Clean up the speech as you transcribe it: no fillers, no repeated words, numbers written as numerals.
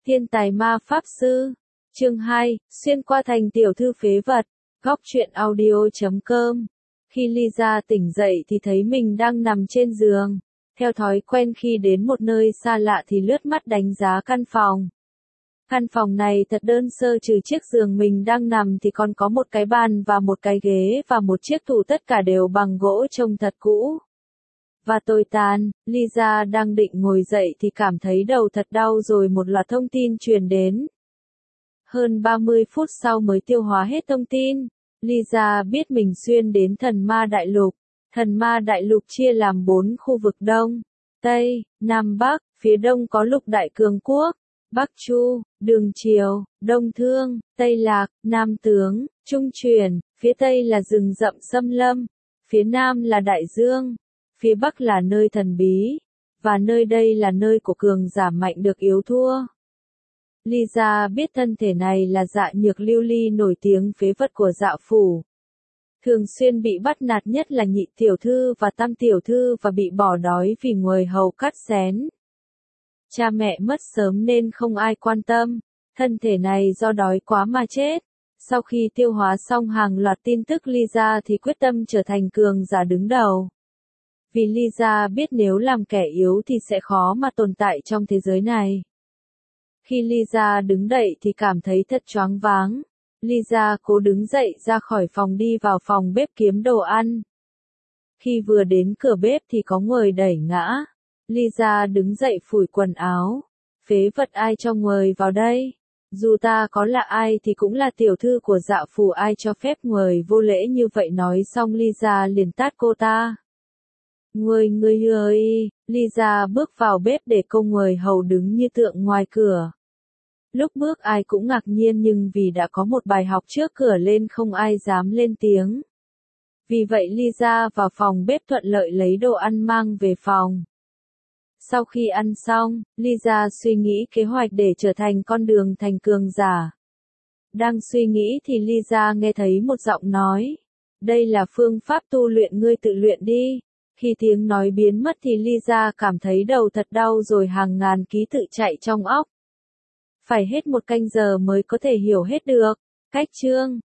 Thiên tài ma pháp sư. Chương 2, xuyên qua thành tiểu thư phế vật. Góc truyện audio.com. Khi Lisa tỉnh dậy thì thấy mình đang nằm trên giường. Theo thói quen khi đến một nơi xa lạ thì lướt mắt đánh giá căn phòng. Căn phòng này thật đơn sơ, trừ chiếc giường mình đang nằm thì còn có một cái bàn và một cái ghế và một chiếc tủ, tất cả đều bằng gỗ trông thật cũ và tồi tàn. Lisa đang định ngồi dậy thì cảm thấy đầu thật đau, rồi một loạt thông tin truyền đến. Hơn 30 phút sau mới tiêu hóa hết thông tin, Lisa biết mình xuyên đến thần ma đại lục. Thần ma đại lục chia làm 4 khu vực: Đông, Tây, Nam, Bắc. Phía Đông có Lục Đại Cường Quốc, Bắc Chu, Đường Triều, Đông Thương, Tây Lạc, Nam Tướng, Trung Truyền. Phía Tây là rừng rậm xâm lâm. Phía Nam là Đại Dương. Phía Bắc là nơi thần bí, và nơi đây là nơi của cường giả mạnh được yếu thua. Lisa biết thân thể này là Dạ Nhược Lưu Ly, nổi tiếng phế vật của Dạ phủ. Thường xuyên bị bắt nạt, nhất là nhị tiểu thư và tam tiểu thư, và bị bỏ đói vì người hầu cắt xén. Cha mẹ mất sớm nên không ai quan tâm, thân thể này do đói quá mà chết. Sau khi tiêu hóa xong hàng loạt tin tức, Lisa thì quyết tâm trở thành cường giả đứng đầu. Vì Lisa biết nếu làm kẻ yếu thì sẽ khó mà tồn tại trong thế giới này. Khi Lisa đứng dậy thì cảm thấy thật choáng váng. Lisa cố đứng dậy ra khỏi phòng, đi vào phòng bếp kiếm đồ ăn. Khi vừa đến cửa bếp thì có người đẩy ngã. Lisa đứng dậy phủi quần áo. Phế vật, ai cho người vào đây? Dù ta có là ai thì cũng là tiểu thư của Dạ phủ, ai cho phép người vô lễ như vậy? Nói xong Lisa liền tát cô ta. Người ơi! Lisa bước vào bếp để công người hầu đứng như tượng ngoài cửa. Lúc bước ai cũng ngạc nhiên, nhưng vì đã có một bài học trước cửa nên không ai dám lên tiếng. Vì vậy Lisa vào phòng bếp thuận lợi lấy đồ ăn mang về phòng. Sau khi ăn xong, Lisa suy nghĩ kế hoạch để trở thành con đường thành cường giả. Đang suy nghĩ thì Lisa nghe thấy một giọng nói. Đây là phương pháp tu luyện, ngươi tự luyện đi. Khi tiếng nói biến mất thì Lisa cảm thấy đầu thật đau, rồi hàng ngàn ký tự chạy trong óc. Phải hết 1 canh giờ mới có thể hiểu hết được. Cách chương